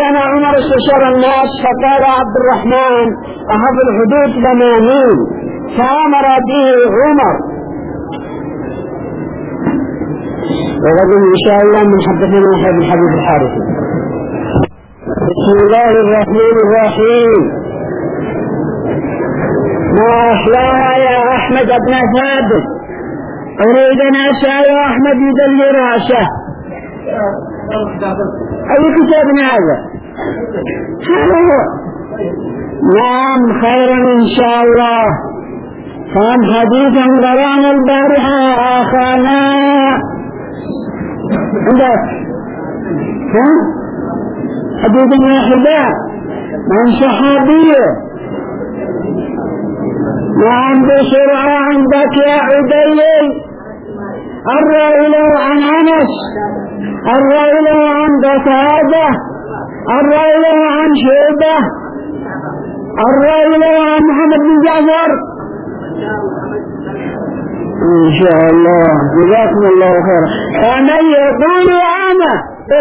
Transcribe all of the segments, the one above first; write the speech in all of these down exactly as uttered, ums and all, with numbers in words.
كان عمر استشار الناس فقال عبد الرحمن أحب الحدود ثمانين فأمر به عمر. وغدا إن شاء الله من حدثنا أحد الحديث الحارثي. بسم الله الرحمن الرحيم. ما أحلاها يا أحمد بن ثابت، أريد أن أسأل أحمد يدل رأسه. أي كتاب هذا؟ هذا هو. نعم خيرا إن شاء الله. كان حديثا قرانا البارحة آخانا عندك ها؟ حديث واحدة عن صحابية. نعم بسرعة عندك يا عبيد. الرجل عن أنس، الرجل عن قتادة، الرجل عن شعبة، الرجل عن محمد بن جعفر. إن شاء الله جزاكم الله خيرا. ومن يقول أنا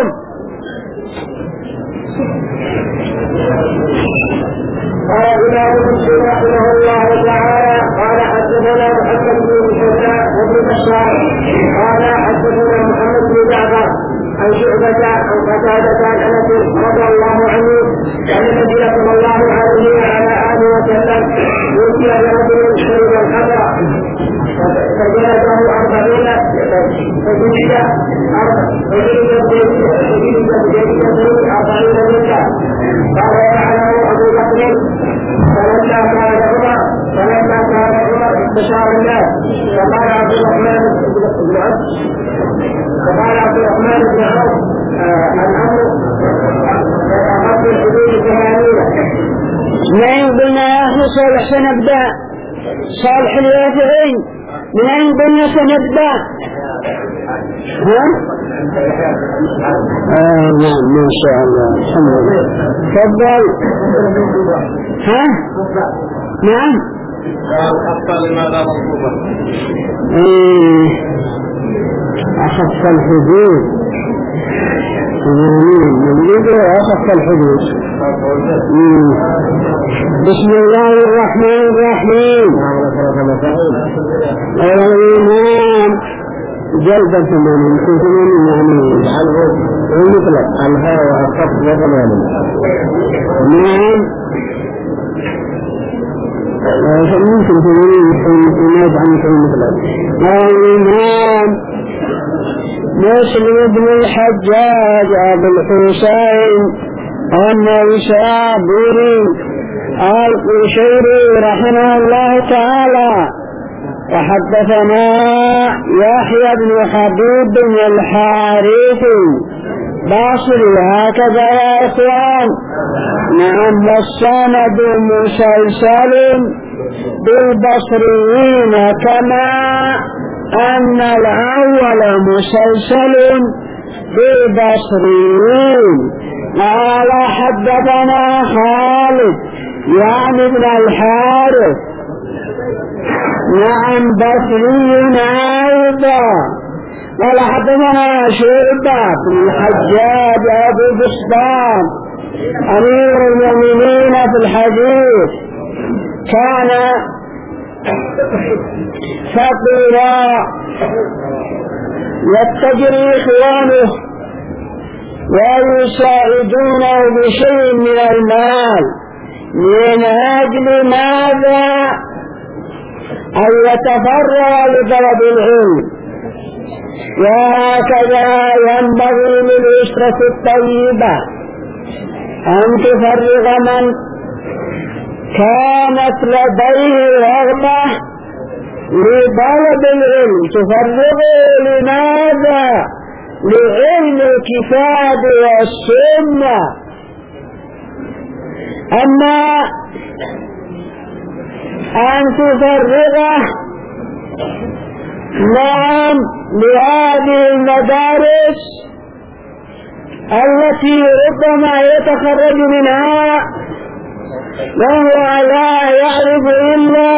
قال إمام مسلم رحمه الله تعالى قال حدثنا محمد بن مسلم وابن بشار قال حدثنا محمد بن جعفر عن شعبة عن قتادة عن أنس رضي الله عنه أن النبي صلى الله عليه وعلى آله وسلم أوتي برجل شرب الخمر فجلده أربعين فجلد فجلد أربعين منك. قال يعلم أبو بكر فلما كان عمر فلما كان عمر استشار الناس فقال عبد الرحمن بن عوف فقال عبد الرحمن بن عوف الأمر أخذ الحدود ثمانين. من قلنا يا أخي صالح سنبدأ صالح اليافعين من قلنا سنبدأ ها؟ آه نعم ما شاء الله الحمد لله. تفضل. ها؟ نعم. أخطأ لماذا مطلوبا؟ إيه أخذت الحدود من يقول أخذت الحدود. بسم الله الرحمن الرحيم. الإمام جلدة ثمانين ثمانين يعني المطلق الهوى الصف وثمانين. نعم ممكن ثمانين يناد عن المطلق. الإمام مسلم بن الحجاج أبو الحسين النيسابوري القشيري رحمه الله تعالى. وحدثنا يحيى بن حبيب بن الحارثي باصري هكذا يا إخوان. نعم والسند مسلسل بالبصريين كما أن الأول مسلسل بالبصريين. قال حدثنا خالد يعني ابن الحارث نعم بصري أيضا. قال حدثنا شعبة بن الحجاج أبو بسطام أمير المؤمنين في الحديث كان فقيرا يتجري إخوانه ويساعدونه بشيء من المال من أجل ماذا؟ أن يتفرغ لطلب العلم. وهكذا ينبغي للأسرة الطيبة أن تفرغ من كانت لديه رغبة لطلب العلم، تفرغه لماذا؟ لعلم الكتاب والسنة. أما أن تفرغه نعم لهذه المدارس التي ربما يتخرج منها وهو لا يعرف إلا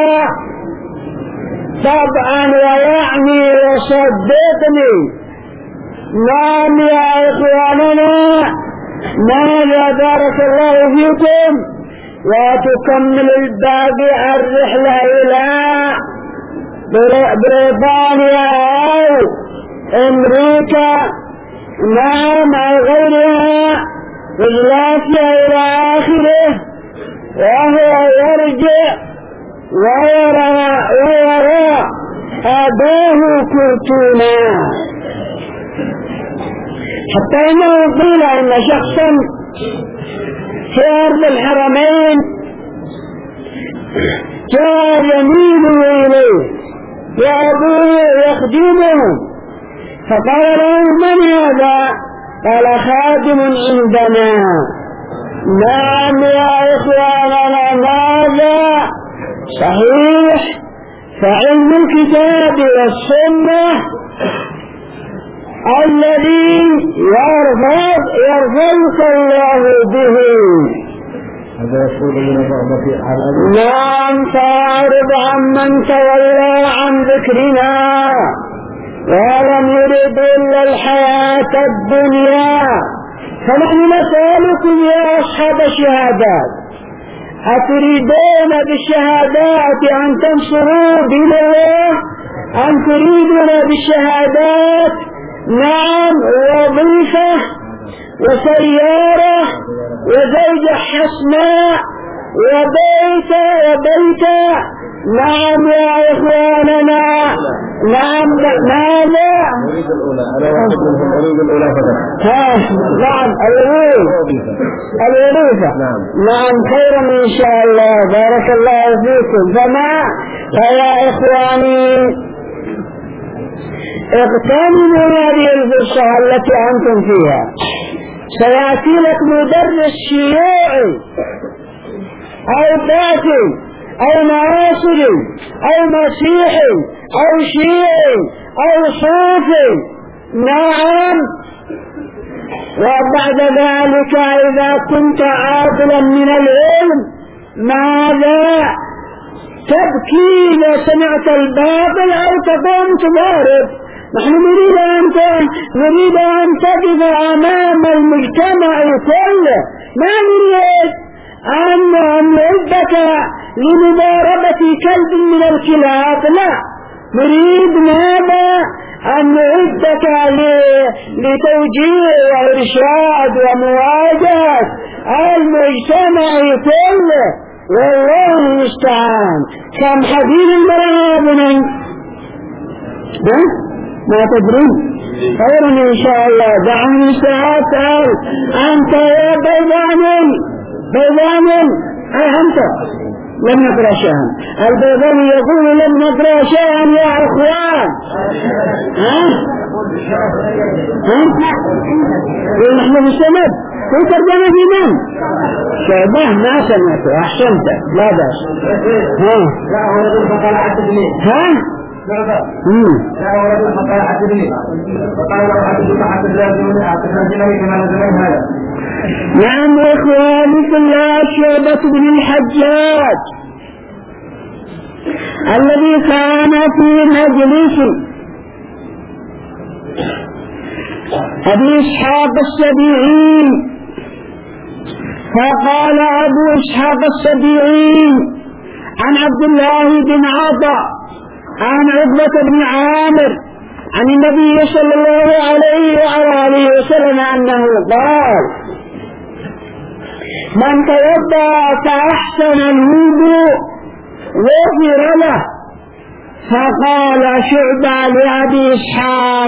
طبعا ويعني وصدقني. نعم يا إخواننا ماذا بارك الله فيكم؟ وتكمل الباقي الرحلة إلى بريطانيا أو أمريكا نعم أو غيرها إجلاسها إلى آخره، وهو يرجع ويرى ويرى أباه كرتونا، حتى إنه قيل أن شخصا في أرض الحرمين جاء يميل إليه وأبوه يخدمه، فقال له من هذا؟ قال خادم عندنا. نعم يا إخواننا ماذا؟ صحيح، فعلم الكتاب والسنة الذي يرفض يرفضك الله به. نعم فأعرض عمن تولى عن ذكرنا ولم يرد إلا الحياة الدنيا. فنحن نسألكم يا أصحاب الشهادات، أتريدون بالشهادات أن تنصروا دين الله؟ أن تريدون بالشهادات نعم وظيفة وسيارة وزوجة حسناء وبيت وبيت؟ نعم يا إخواننا. نعم ماذا؟ أريد الأولى أنا واحد منهم أريد الأولى فقط. ها نعم الوظيفة الوظيفة نعم نعم خيرا إن شاء الله بارك الله فيكم. فما فيا إخواني اغتنموا هذه الفرصة التي أنتم فيها. سيأتي لك مدرس شيوعي أو باطل أو ناصري أو مسيحي أو شيعي أو صوفي نعم، وبعد ذلك إذا كنت عاطلا من العلم ماذا تبكي إذا سمعت الباطل أو تقوم تضارب؟ نحن نريد أن نريد أن تقف أمام المجتمع كله، ما نريد أن نعدك لمضاربة كلب من الكلاب، لا نريد ماذا أن نعدك لتوجيه وإرشاد ومواجهة المجتمع كله، والله المستعان. كم حديث المرابن ما تدرون خيرا إن شاء الله. دعني سأسأل أنت يا بيضاني بيضاني أي أنت لم نقرأ شيئا. البيضاني يقول لم نقرأ شيئا يا أخوان. ها ها نحن بالسند في ترجمة في من شعبه ما سمعته أحسنت لا بأس. ها ها امم لا ورد فقال حدثني فقال له حدثك حتى الرجل حتى الرجل كما نزل هذا. نعم إخواني في الله شعبة بن الحجاج الذي كان في مجلس أبي إسحاق السبيعي، فقال أبو إسحاق السبيعي عن عبد الله بن عطاء عن عقبة بن عامر عن النبي صلى الله عليه وعلى آله وسلم أنه قال: من توضأ فأحسن الوضوء غفر له. فقال شعبة لأبي إسحاق: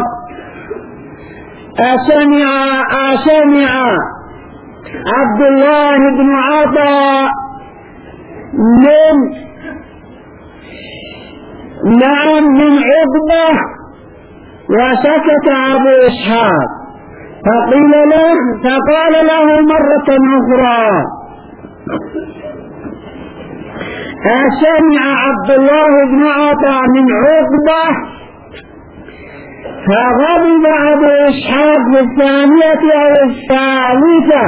أسمع أسمع عبد الله بن عطاء من نعم من عقبة؟ وسكت أبو إسحاق، فقيل له فقال له مرة أخرى: أسمع عبد الله بن عطاء من عقبة؟ فغضب أبو إسحاق في الثانية أو الثالثة،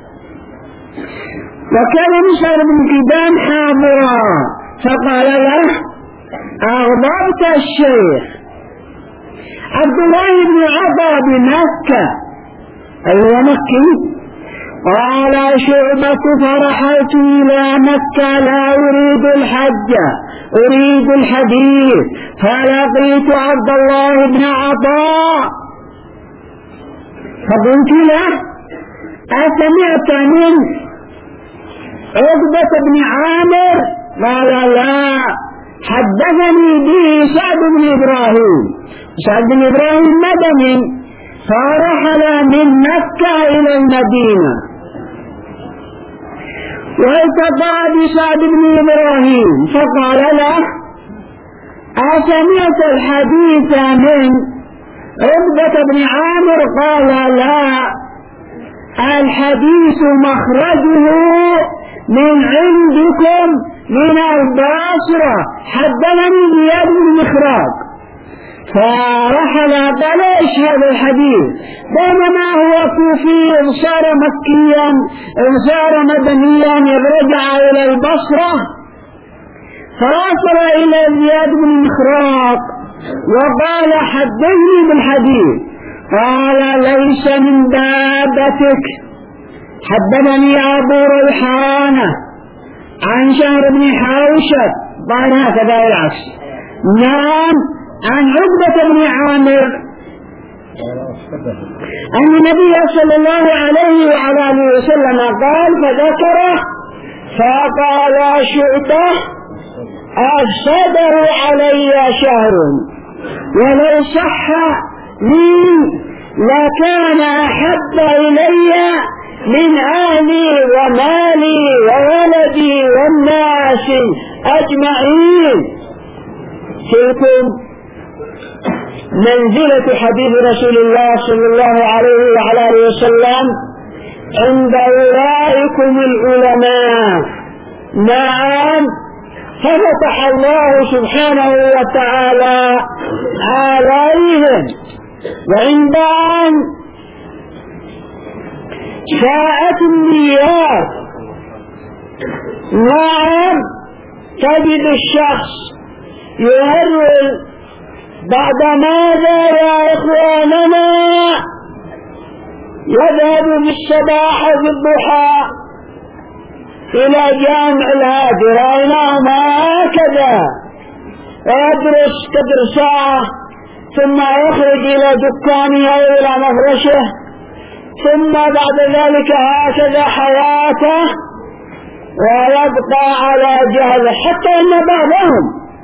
وكان مسعر بن كدام حاضرا، فقال له: أغضبت الشيخ. عبد الله بن عطاء بمكة، أيوة مكي، قال شعبة فرحلت إلى مكة لا أريد الحج أريد الحديث فلقيت عبد الله بن عطاء فقلت له أسمعت من عقبة بن عامر؟ قال لا حدثني به سعد بن إبراهيم. سعد بن إبراهيم مدني فرحل من مكة إلى المدينة والتقى بسعد بن إبراهيم فقال له أسمعت الحديث من عقبة بن عامر؟ قال لا الحديث مخرجه من عندكم من البصرة حدثني زياد بن مخراج. فرحل قال ايش هذا الحديث؟ بينما هو كوفي صار مكيا صار مدنيا يرجع الى البصرة فوصل الى زياد بن مخراج وقال حدثني بالحديث. قال ليس من بابتك. حدثني ابو ريحانة عن شهر بن حوشب قال هكذا العكس نعم عن عقبة بن عامر أن النبي صلى الله عليه وعلى آله وسلم قال فذكره فقال شعبة الصبر علي شهر ولو صح لي لكان أحب إلي من أهلي ومالي وولدي والناس أجمعين. تلكم منزلة حديث رسول الله صلى الله عليه وعلى آله وسلم عند أولئكم العلماء. نعم ففتح الله سبحانه وتعالى عليهم وعند أن شاءت النيات نعم تجد الشخص يهرول بعد ماذا يا إخواننا يذهب بالصباح في الضحى إلى جامع الهادي رأيناهم هكذا ويدرس قدر ساعة ثم يخرج إلى دكانه أو إلى مفرشه ثم بعد ذلك هكذا حياته ويبقى على جهل حتى إن بعضهم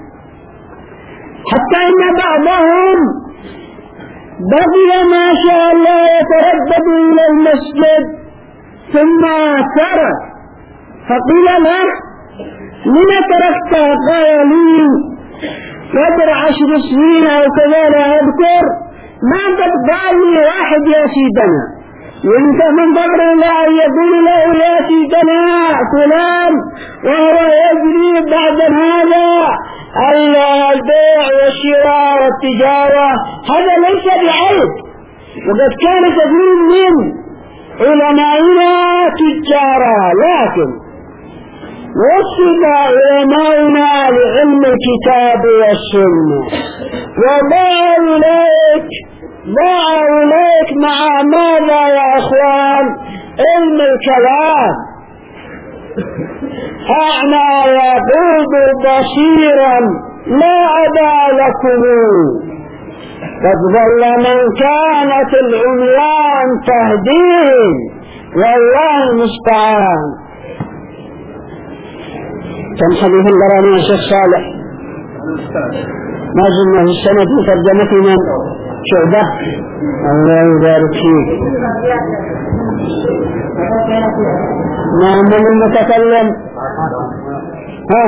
حتى إن بعضهم بقي ما شاء الله يتردد إلى المسجد ثم ترك فقيل له لما تركت؟ قال لي قدر عشر سنين أو كذا لا أذكر ما قد قال لي واحد يا سيدنا وانت من قبل الله يقول له يا سيدنا فلان وهو يجري بعد هذا البيع والشراء والتجارة هذا ليس بعيب. وقد كان كثير من علمائنا تجارة لكن وصل علمائنا لعلم الكتاب والسنة وضعوا إليك ضعوا إليك مع ماذا يا أخوان؟ علم الكلام. أعنى يقود بصيرا لا أبا لكم قد ظل من كانت العميان تهديهم والله المستعان. كم حديث البراني يا شيخ صالح ما زلنا في السنة في ترجمة من شعبة الله يبارك فيك. نعم من المتكلم ها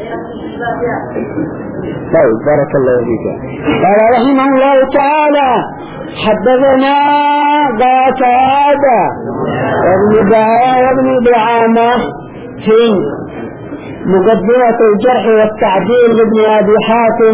طيب بارك الله فيك. قال رحمه الله تعالى حدثنا قتادة وابن دعاء وابن دعامة في مقدمة الجرح والتعديل لابن أبي حاتم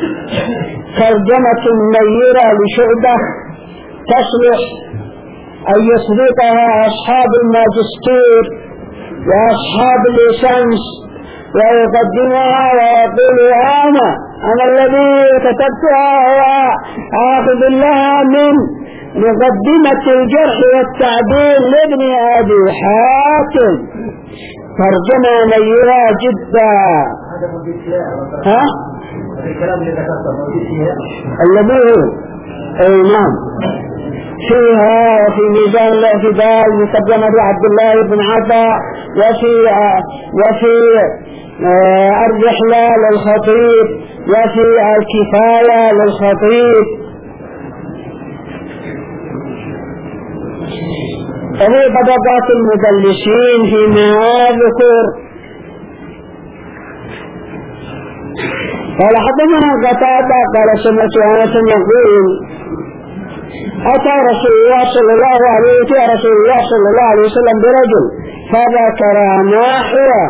ترجمة منيرة لشعبة تصلح أن يسبقها أصحاب الماجستير وأصحاب الليسانس ويقدمها ويقول أنا أنا الذي كتبتها وآخذ لها من مقدمة الجرح والتعديل لابن أبي حاتم، ترجمة نيرة جدا. ها؟ الكلام اللي ذكرته موجود فيها؟ الذي اي نعم فيها، وفي ميزان الاعتدال مقدمة عبد الله بن عطاء، وفي آه وفي آه الرحلة للخطيب، وفي الكفاية للخطيب. وفي طبقات المدلسين فيما ذكر. قال حدثنا قتادة قال سمعت أنس يقول أتى رسول الله صلى الله عليه وسلم رسول الله صلى الله عليه وسلم برجل فذكر ناحية.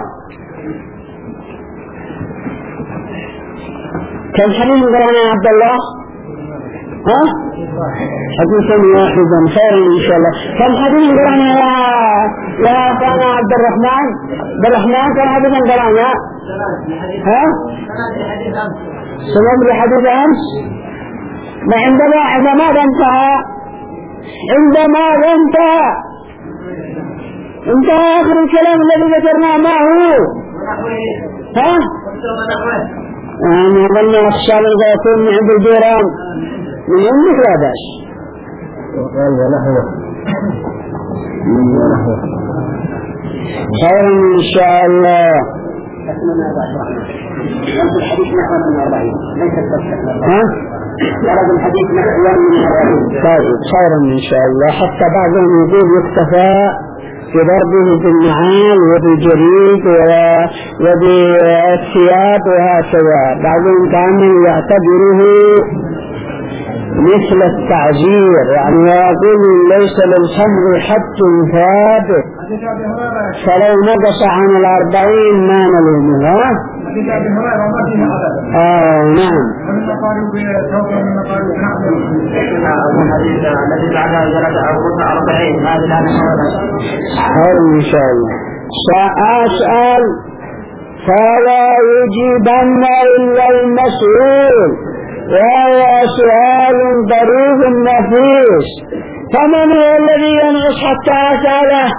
كم حديث قرأنا يا عبد الله؟ ها؟ حديثا واحدا خيرا إن شاء الله. كم حديث قرأنا يا يا أخوانا عبد الرحمن؟ عبد الرحمن كم حديثا قرأنا؟ ها؟ سمعت بحديث أمس؟ ما عندما عندما انتهى عندما انتهى انتهى آخر الكلام الذي ذكرناه ما هو؟ ها؟ أنا ظن أخشى أن يكون من عند الجيران من عندك لا بأس. وقال ونحوه خيرا إن شاء الله. ها؟ ورد الحديث نحو من الرجل. طيب خيرا إن شاء الله. حتى بعضهم يقول يكتفى بضربه بالنعال وبالجريد وبالثياب وهكذا. بعضهم كانوا يعتبره مثل التعزير، يعني يقول ليس للخمر حد ثابت فلو نقص عن الأربعين ما نلومها. آه نعم. الذي بعدها جلد أربعين أربعين هذه لا نحوها. خير إن شاء الله. سأسأل فلا يجيبن إلا المسؤول، وهو سؤال ضريب نفيس. فمن هو الذي ينقص حتى أسأله؟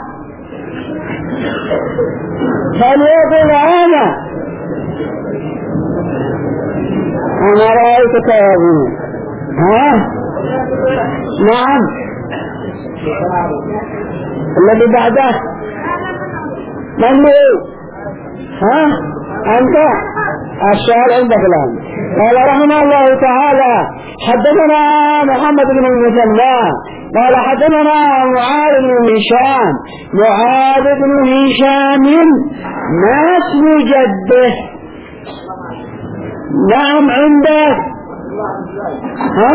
فليقل أنا. أنا رأيتك يا ابني. ها؟ نعم. الذي بعده من هو؟ ها؟ أنت السؤال عندك الآن. قال رحمه الله تعالى حدثنا محمد بن المثنى قال حدثنا معاذ بن هشام. معاذ بن هشام ما اسم جده؟ نعم عندك. ها؟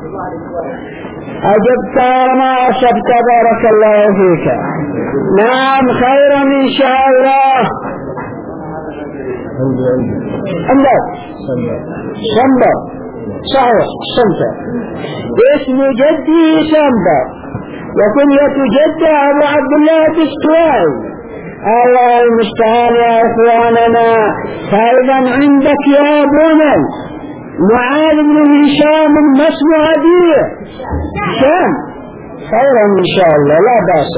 أجبت ما أصبت بارك الله فيك. نعم خيرا إن شاء الله. عندك سنبر صحيح سنبر. اسم جدي سنبر وكنية جدي أبو عبد الله التستوائي. الله المستعان يا إخواننا. فإذا عندك يا بني معاذ بن هشام ما اسم أبيه؟ هشام. خيرا إن شاء الله لا بأس.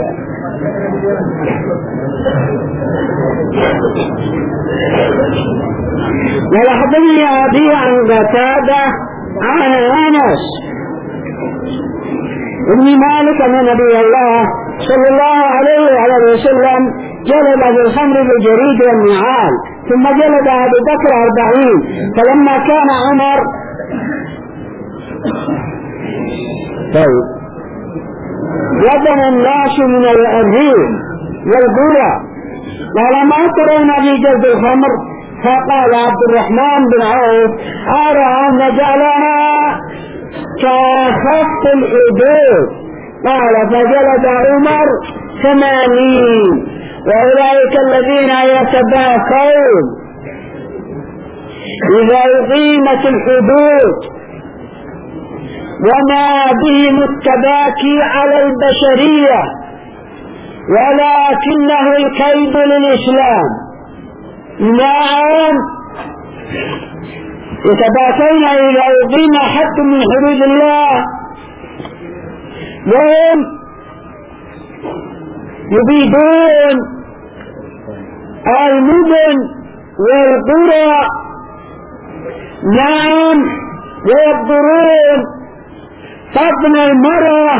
ولحظني أبي عن قتادة عن أنس ابن مالك أن نبي الله صلى الله عليه وعلى وسلم جلد بالخمر بالجريد والنعال، ثم جلد أبو بكر أربعين. فلما كان عمر طيب وضن الناس من الريح والبرى قال ما ترون في جلد الخمر؟ فقال عبد الرحمن بن عوف أرى أن نجعلها كخف الحدود. قال فجلد عمر ثمانين. وأولئك الذين يتباكون إذا أقيمت الحدود وما بهم التباكي على البشرية، ولكنه الكيد للإسلام. نعم يتباكون إذا أقيم حد من حدود الله وهم يبيدون المدن والقرى، نعم، ويبذرون بطن المرأة،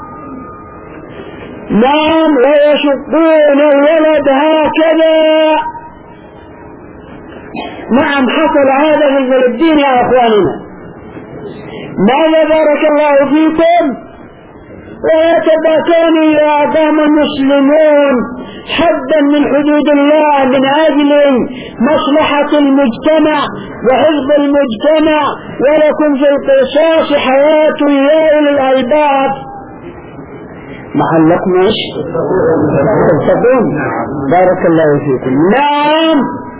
نعم، ويشقون الولد هكذا. نعم، حصل هذا في فلسطين يا أخواننا. ماذا بارك الله فيكم؟ ويتباكون يا أعظم المسلمون حدا من حدود الله من أجل مصلحة المجتمع وحفظ المجتمع، ولكم في القصاص حياة يا أولي الألباب. محلكم ايش؟ تتقون. بارك الله فيكم. نعم،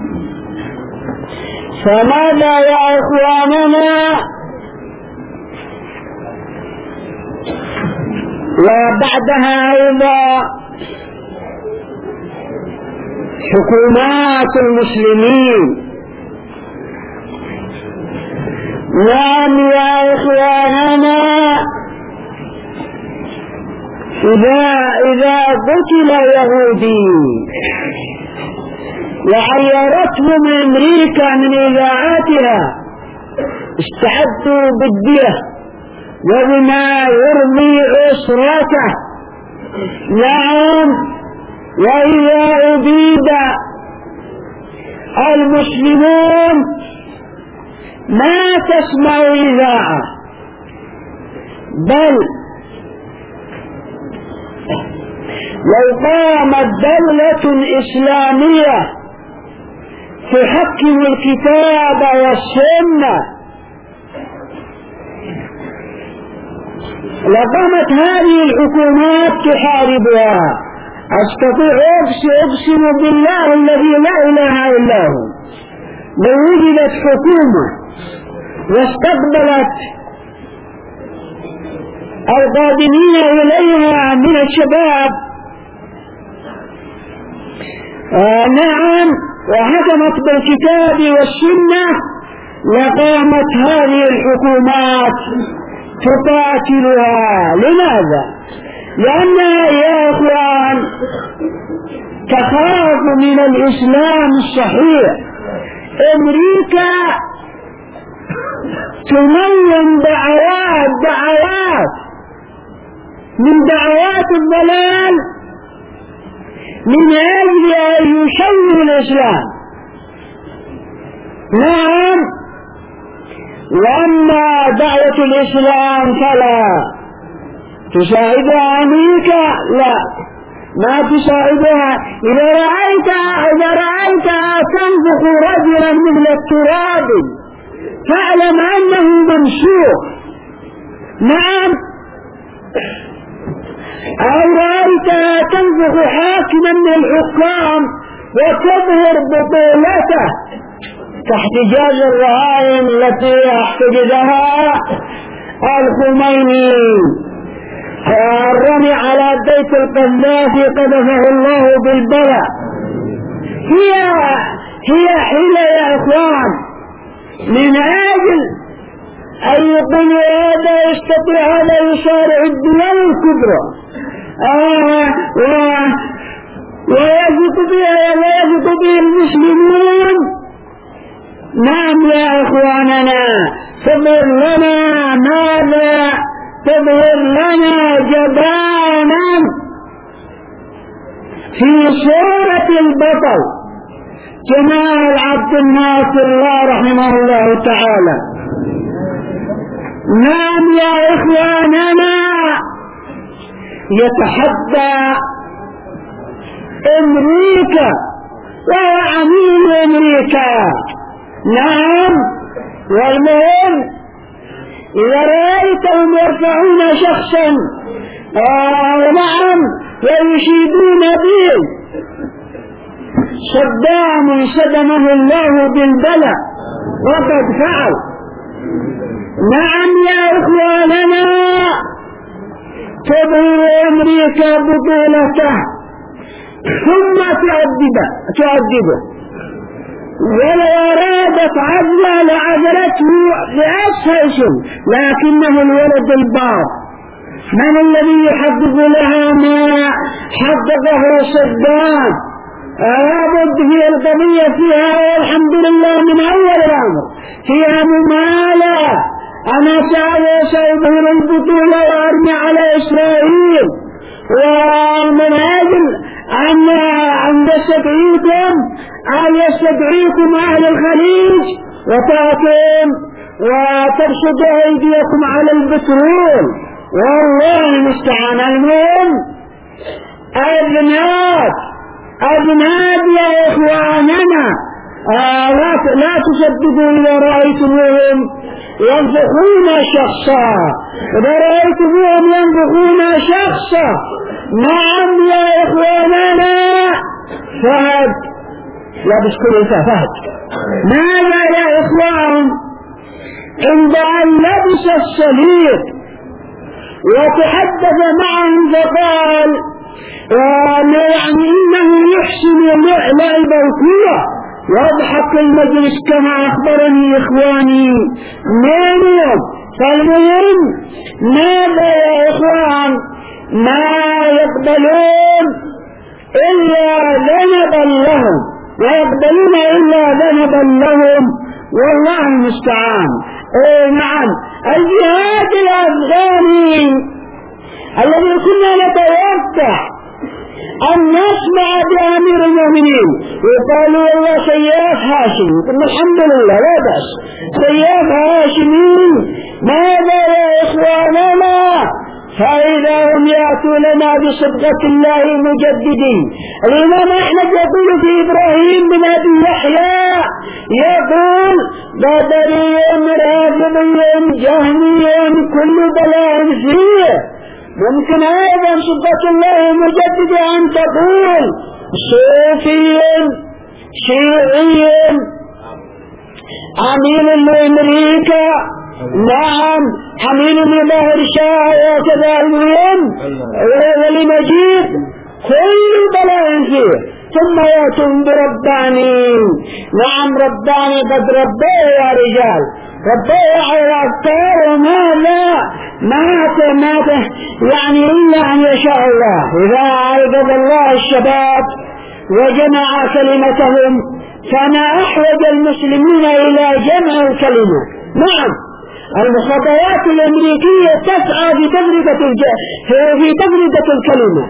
فماذا يا إخواننا؟ وبعدها أيضا حكومات المسلمين. نعم يا إخواننا، إذا إذا قتل يهودي وعيرتهم أمريكا من إذاعاتها استعدوا بالدية وبما يرمي أسرته. نعم، وإذا أبيد المسلمون ما تسمع إذاعة، بل لو قامت دولة إسلامية تحكم الكتاب والسنة لقامت هذه الحكومات تحاربها. أستطيع أقسم بالله الذي لا إله إلا هو، لو وجدت حكومة واستقبلت القادمين إليها من الشباب آه نعم وحكمت بالكتاب والسنة، لقامت هذه الحكومات تقاتلها. لماذا؟ لأنها يا أخوان تخاف من الإسلام الصحيح. أمريكا تمول دعوات دعوات من دعوات الضلال من أجل أن يشوه الإسلام. نعم، وأما دعوة الإسلام فلا تساعدها أمريكا، لا، ما تساعدها. إذا رأيتها إذا رأيتها تنفخ رجلا مثل التراب فاعلم أنه ممسوح. نعم، أو رأيتها تنفخ حاكما من الحكام وتظهر بطولته كاحتجاج الرهائن التي احتجزها الخميني، الرمي على بيت القذافي قذفه الله بالبلاء. هي هي حيلة يا اخوان من اجل ان يقول هذا يستطيع هذا يصارع الدول الكبرى آه ويثق بها ويثق به المسلمون. نعم يا اخواننا، تظهر لنا ماذا؟ تظهر لنا جبانا في صورة البطل جمال عبد الناصر الله رحمه الله تعالى. نعم يا اخواننا، يتحدى امريكا وهو عميل امريكا. نعم، والمهم إذا رأيتهم يرفعون شخصا آه نعم ويشيدون به، صدام صدمه الله بالبلاء وقد فعل. نعم يا إخواننا، تبغي أمريكا بطولته ثم تؤدبه تؤدبه ولو أرادت عزله لعزلته بأسهل شيء، لكنه الولد البار من الذي يحقق لها ما حققه صدام؟ لابد هي القضية فيها والحمد لله من أول الأمر فيها ممالة. أنا سأظهر البطولة وأرمي على إسرائيل، ومن أجل أن أن يستدعيكم أن يستدعيكم أهل الخليج وتأتون وترشد أيديكم على البترول، والله المستعان. المهم أذناب أذناب يا إخواننا، آه لا, لا تصدقوا إذا رأيتموهم ينفخون شخصا، إذا رأيتموهم ينفخون شخصا. نعم يا إخواننا، فهد لا بشكل فهد. ماذا يا إخوان؟ عند أن لبس الصليب وتحدث معهم فقال يعني إنه يحسن لعب الكورة ويضحك المجلس كما أخبرني إخواني منهم. فالمهم ماذا يا إخوان؟ ما يقبلون إلا ذنبا لهم، ويقبلون إلا ذنبا لهم، والله المستعان. إيه نعم، الجهاد الأفغاني الذي كنا نتوقع أن نسمع بأمير المؤمنين وقالوا والله سياف هاشم، قلنا الحمد لله لا بأس سياف هاشمين. ماذا يا إخواننا؟ فإذا هم يأتوننا بصدقة الله المجددين. الإمام أحمد يقول في إبراهيم بن أبي يحيى يقول بدري رافضي جهمي كل بلاء فيه. ممكن أيضا صدقة الله المجددة أن تقول صوفي شيعي عميل لأمريكا، نعم عميل لظاهر شاه وكذا. المهم ولمجيد كل بلاء فيه، ثم يأتون برباني. نعم رباني قد ربيه يا رجال، ربيه على الأفكار. وماذا مات مات يعني إلا أن يشاء الله. إذا عرض الله الشباب وجمع كلمتهم فما أحوج المسلمين إلى جمع الكلمة. نعم المخابرات الأمريكية تسعى في تفرقة في تفرقة الكلمة.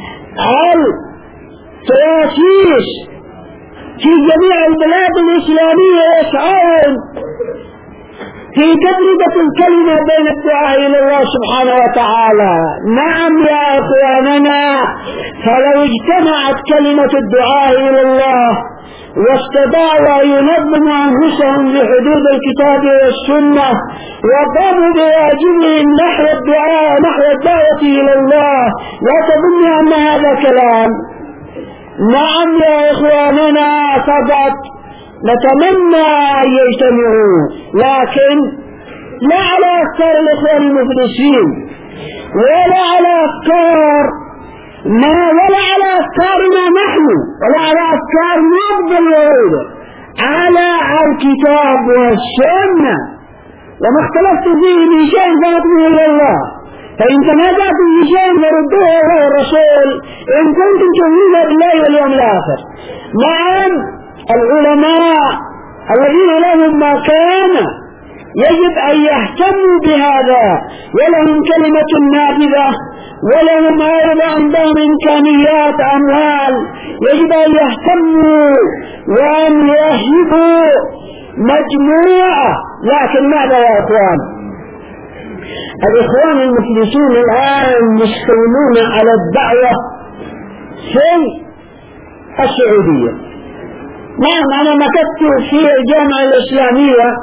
التياسيس في جميع البلاد الإسلامية يسعون في تفرقة الكلمة بين الدعاء إلى الله سبحانه وتعالى. نعم يا أخواننا، فلو اجتمعت كلمة الدعاء إلى الله واستطاعوا ينظموا أنفسهم بحدود الكتاب والسنة وقاموا بواجبهم نحو الدعاء نحو الدعوة إلى الله، لا تظن أن هذا كلام. نعم يا إخواننا، فقط نتمنى أن يجتمعوا، لكن لا على أفكار الإخوان المفلسين ولا على أفكار ما ولا على أفكارنا نحن ولا على أفكار نبض الوعود، على الكتاب والسنة. وما اختلفت فيه من شيء فأتمه إلى الله، فإن تنازعتم في شيء فردوه إلى الرسول إن كنتم تؤمنون بالله واليوم الآخر. نعم العلماء الذين لهم مكانة يجب أن يهتموا بهذا، ولهم كلمة نافذة، ولهم أيضا عندهم إمكانيات أموال، يجب أن يهتموا وأن يهبوا مجموعة. لكن ماذا يا إخوان؟ الإخوان المفلسون الآن مستولون على الدعوة في السعودية. نعم أنا مكثت في الجامعة الإسلامية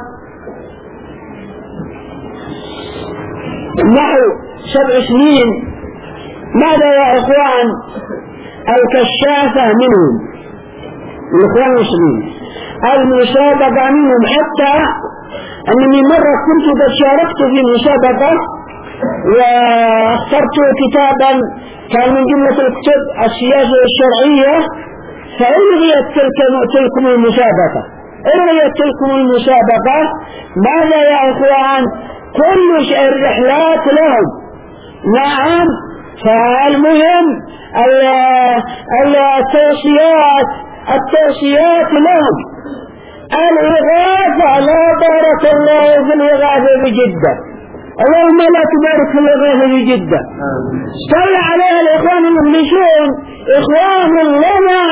نحو سبع سنين. ماذا يا إخوان؟ الكشافة منهم الإخوان المسلمين، المسابقة منهم، حتى أنني مرة كنت قد شاركت في مسابقة واخترت كتابا كان من جملة الكتب السياسة الشرعية، فألغيت تلكم المسابقة ألغيت تلكم المسابقة. ماذا يا إخوان؟ كل الرحلات لهم نعم. فالمهم التوصيات التوصيات لهم الإغاثة. لا بارك الله في الإغاثة بجدة، اللهم لا تبارك في الإغاثة بجدة. صلى عليها الإخوان المخلصون إخوان لنا،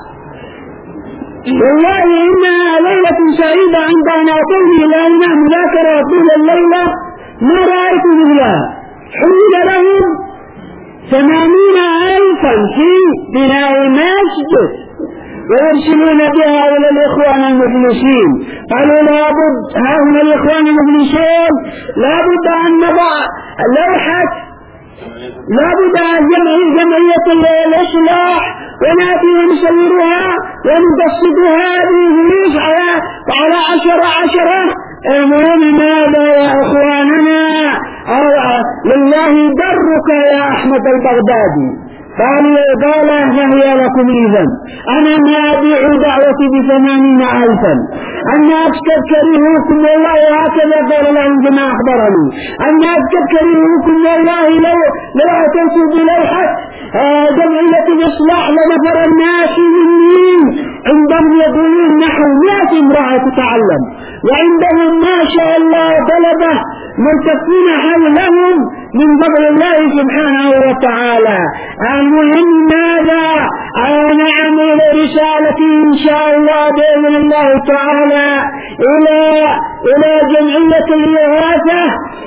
والله إنها ليلة سعيدة عندنا أعطوني لأننا مذاكرة طول الليلة ما رأيت مثلها. حول لهم ثمانين ألفا في بناء مسجد ويرسلون بها إلى الإخوان المفلسين. قالوا لابد هؤلاء الإخوان المفلسين لابد أن نضع لوحة، لابد أن جمعية جمعية الإصلاح ونأتي ونصورها ونقصدها بفلوس على على عشرة عشرة. المهم ماذا يا إخواننا؟ لله درك يا أحمد البغدادي. قالوا قال فهي لكم إذن. أنا ما أبيع دعوتي بثمانين ألفا. أنا أكتب كريهكم والله، وهكذا قال لهم كما أخبرني. أنا أكتب كريهكم والله لو لو أتيتوا بلوحة جمعية الإصلاح لنفر الناس منين. عندهم يقولون نحو مئة امرأة تتعلم، وعندهم ما شاء الله طلبة ملتفين حولهم من فضل الله سبحانه وتعالى. المهم ماذا؟ أنا أعمل رسالتي إن شاء الله بإذن الله تعالى إلى إلى جمعية الإغاثة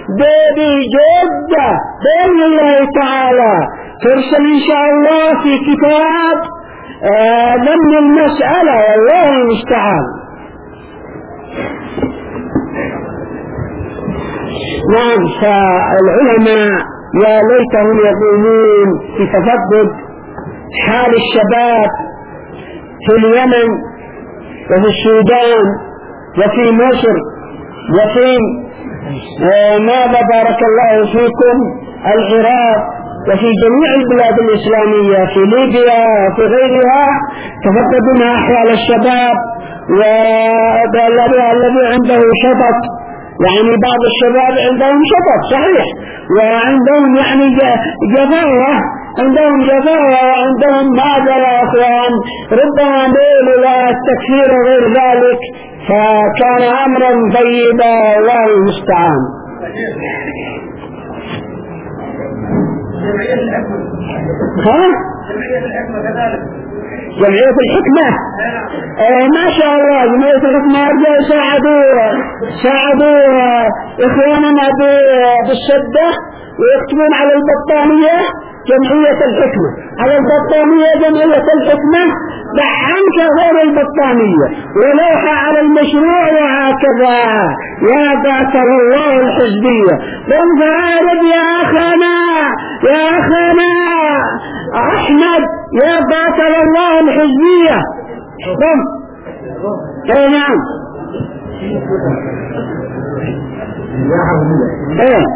بجدة بإذن الله تعالى. ترسل إن شاء الله في كتاب ضمن المسألة، والله المستعان. نعم. فالعلماء يا ليتهم يقومون بتفقد حال الشباب في اليمن وفي السودان وفي مصر وفي ماذا بارك الله فيكم العراق وفي جميع البلاد الإسلامية، في ليبيا وفي غيرها. تفقدون أحوال الشباب والذي عنده شطط، يعني بعض الشباب عندهم شطط صحيح، وعندهم يعني جفاوة، عندهم جفاوة وعندهم ماذا يا أخوان ربما ميل إلى التكفير وغير ذلك، فكان أمرا طيبا الله المستعان. جمعية الحكمة ها؟ جمعية الحكمة كذلك جمعية الحكمة آه ما شاء الله. جمعية الحكمة أرجع ساعدوا ساعدوا إخواننا بالشدة ويكتبون على البطانية جمعية الحكمة، على البطانية جمعية الحكمة دعمك غير البطانية، ولوحة على المشروع وهكذا. يا باتر الله الحزبية. قم فعارض يا أخنا يا أخنا أحمد، يا باتر الله الحزبية. قم. اي نعم. ايه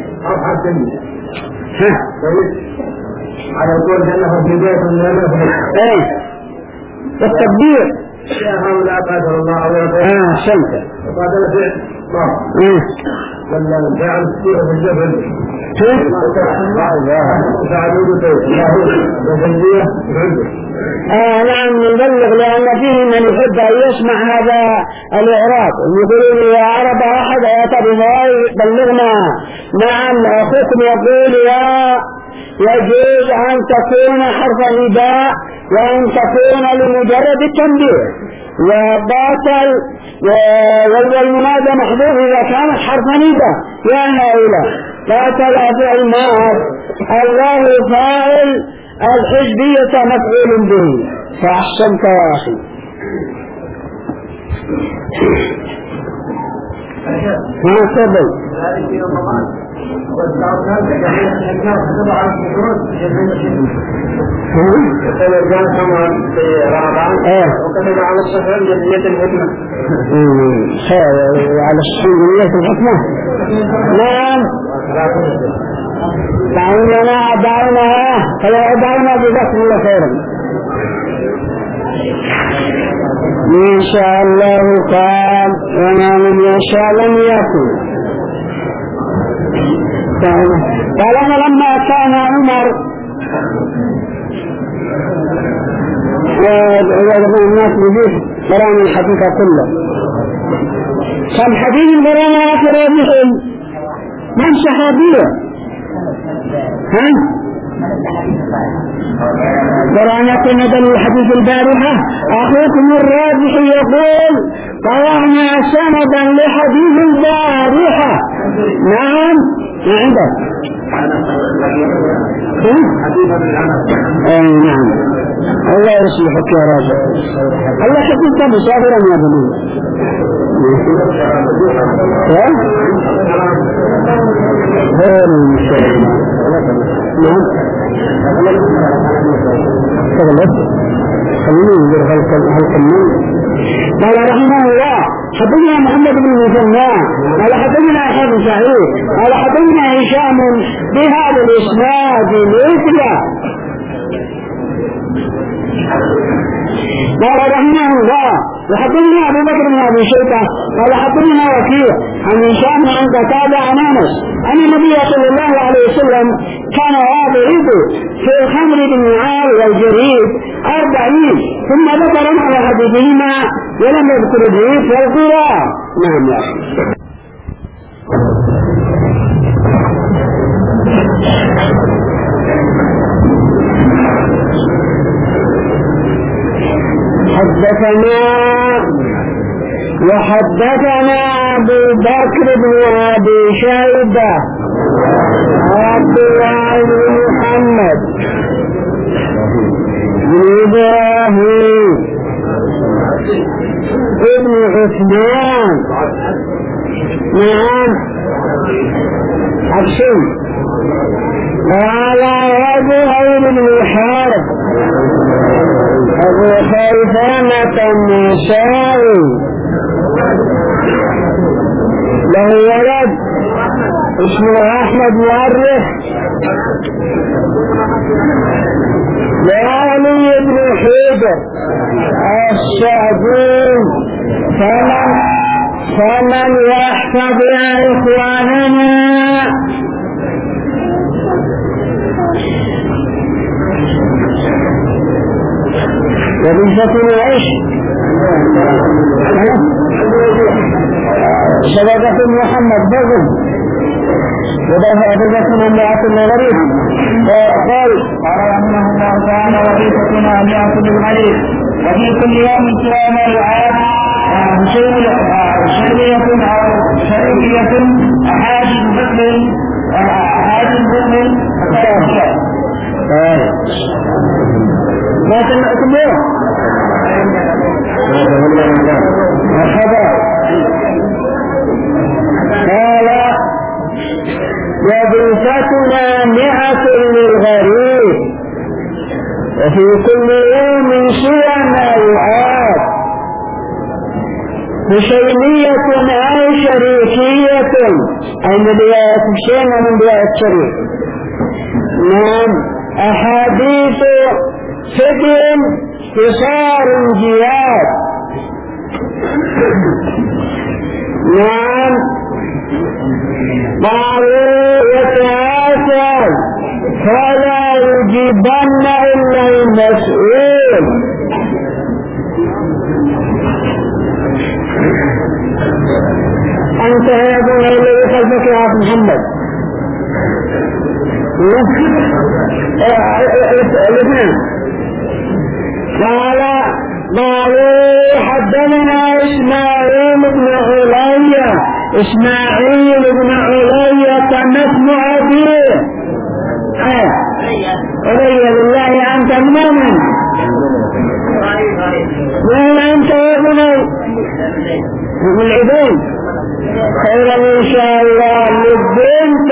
على قول أنه بداية من ايه التكبير يا هؤلاء قادر الله أولا اه سنت وقادر فعل الله ايه ولا جعل السورة في الجبل آه نعم نبلغ، لأن فيه من يحب أن يسمع هذا الإعراب يقولون يا عرب أحد يعتبر بلغنا. نعم أخوكم يقول يا يجوز أن تكون حرف نداء وأن تكون لمجرد التنبيه، وباطل والمنادى محذوف إذا كانت حرف نداء. يا هؤلاء باطل فعل ماض، الله فاعل، الحزبية مفعول به. فأحسنت يا أخي. ما تبي وكتب على الصفحة جمعية الحكمة على جمعية الحكمة. نعم دعونا دعونا فلا دعونا بذكر الله خيرا إن شاء الله قال وما لم يشاء لم يكن. قال أنا لما كان عمر ويضمن الناس بجيش برامج الحقيقة كله كم حديث برانا آخر ربيعهم من صحابية ها برانا كنا دل الحديث البارحة أخوكم الرابح يقول طلعنا سندا لحديث البارحة نعم ما عندك اي نعم الله يصلحك يا رب الله حكمت مسافرا يا بني ها غير المسافر نعم تغلط خليني انظر هل كمين قال رحمه الله حدثنا محمد بن المثنى قال حدثنا احمد بن سعيد قال حدثنا هشام بهذا الاسناد مثله قال رحمه الله وحدثنا ابو بكر بن ابي شيبه قال حدثنا وكيع عن هشام عن قتاده عن انس ان النبي صلى الله عليه وسلم كان يضرب في الخمر بالنعال والجريد أربعين ثم ذكر على حديثهما ولم يذكر الجريد والقراء. نعم يا أخي. حدثنا وحدثنا أبو بكر بن أبي شيبة عبد الله بن محمد بن إبراهيم ابن عثمان نعم أبشر قال وزهير بن حرب أبو خيثمة النسائي له ولد اسمه أحمد مؤرخ وعلي بن حيدر السعدون فمن فمن يحفظ يا إخواننا وبنفتنا ايش شبكة محمد بغم وبنفتنا مئة الغريب قال قال رحمه الله تعالى وبنفتنا مئة الغريب وفي كل يوم كلام العاد شرية أو شرية أحاديث بكر أحاديث بكر ما سمعتم به مرحبا قال وبنفتنا مئة للغريب وفي كل يوم صيام العاد بشيمية أو شريكية أي من بيئة الشيء من بيئة الشريك نعم أحاديث فكر قصار جياد نعم قالوا يتآثر فلا يجيبن إلا المسؤول أنت هذا الذي خلفك يا أخي محمد الاثنين قال قالوا حدثنا إسماعيل بن عليا إسماعيل بن عليا كان اسم أبيه عليا بالله أنت مؤمن من أنت يا ابني من العبين خيرا إن شاء الله للبنت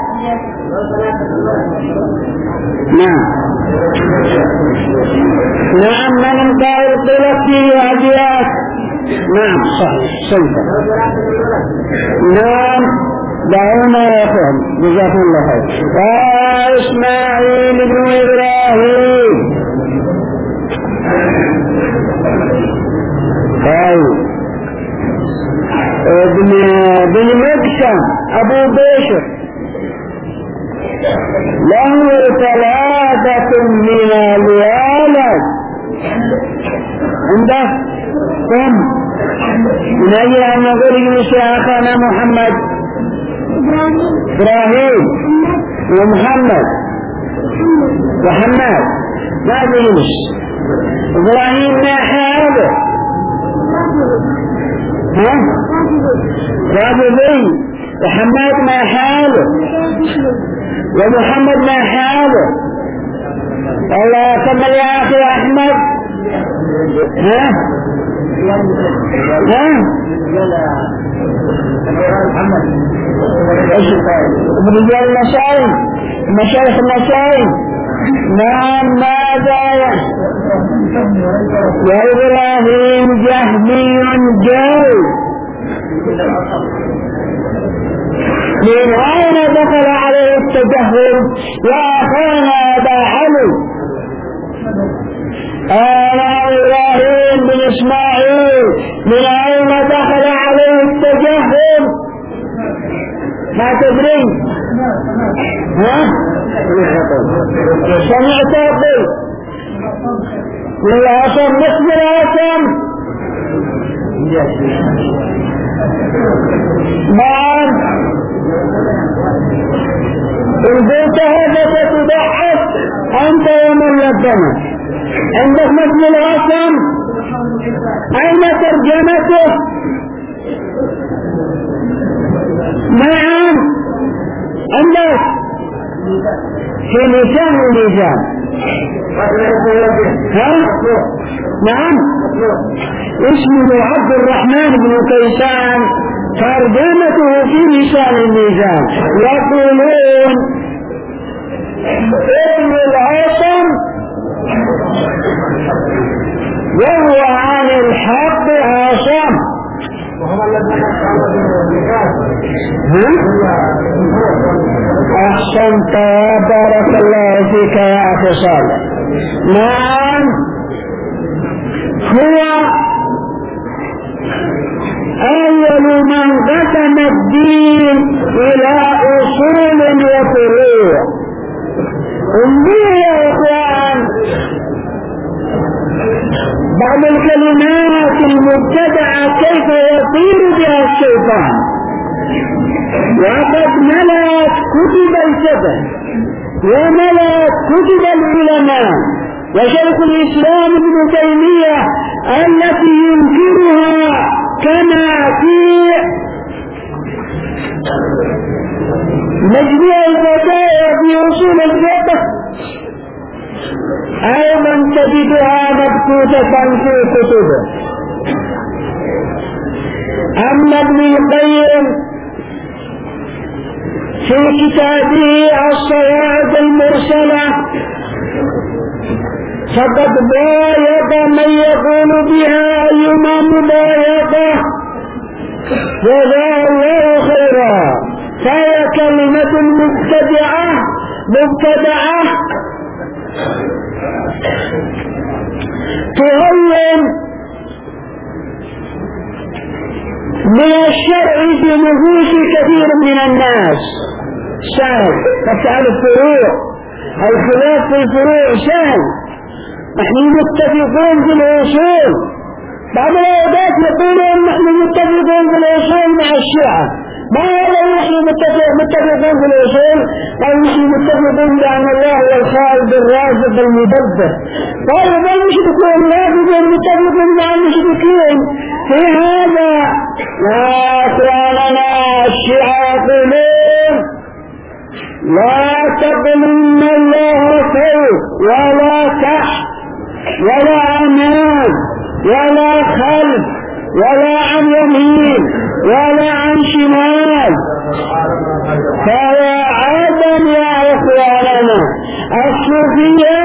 نعم نعم من قال طلب فيه أبيات نعم صح صحيح نعم دعونا يا أخوان جزاكم الله خير وإسماعيل بن إبراهيم طيب ابن بن مكسم أبو بشر له ثلاثة من الولد عنده كم من أجل أن نقول يا أخانا محمد إبراهيم ومحمد وحماد ما بيمش إبراهيم ما حاله ها رابطين وحماد ما حاله ومحمد ما حاله الله كمل يا أخي أحمد ها ها رجال المشايخ مشايخ المشايخ نعم ماذا يا إبراهيم جهمي جاي من أين دخل عليه التجهل يا أخانا أبا علي أنا إبراهيم بن إسماعيل من أين دخل عليه التجهل ما تدري ها سمعت أبي والعصم مثل العصم نعم إن قلت هذا ستضحك أنت ومن لدنا عندك مثل العصم أين ترجمته نعم عندك في لسان اللسان ها نعم اسمه عبد الرحمن بن كيسان ترجمته في لسان الميزان يقولون ابن العصم وهو عن الحق عصم أحسنت بارك الله فيك يا أخي صالح نعم هو أول من قسم الدين إلى أصول وفروع انظروا يا إخوان بعض الكلمات المبتدعة كيف يطير بها الشيطان وقد ملأت كتب الفقه وملأت كتب العلماء وشيخ الإسلام ابن تيمية التي ينكرها كما في مجموع الفتاوى في أصول الفقه أيضا تجدها مبثوثة في كتبه. أما ابن القيم في كتابه الصواعق المرسلة فقد ضايق من يقول بها أيما مضايقة جزاه الله خيرا فهي كلمة مبتدعة مبتدعة تهون من الشرع في نفوس كثير من الناس سهل تسأل الفروع الخلاف في الفروع سهل نحن متفقون في الأصول بعض الأوقات يقولون نحن متفقون في الأصول مع الشيعة ما هذا نحن متفقون في الأصول أو نحن متفقون بأن الله هو الخالق الرازق المدبر قالوا ما المشركون لا يكون متفقون مع المشركين في هذا يا أخواننا الشيعة يقولون لا تظلمن الله فوق ولا تحت ولا أمام ولا خلف ولا عن يمين ولا عن شمال فيا عدم يا إخواننا الصوفية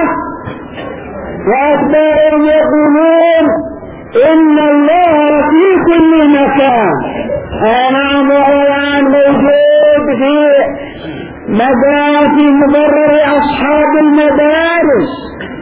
وأتباعهم يقولون إن الله في كل مكان نعم وهو الآن موجود في مدارس مبرر أصحاب المدارس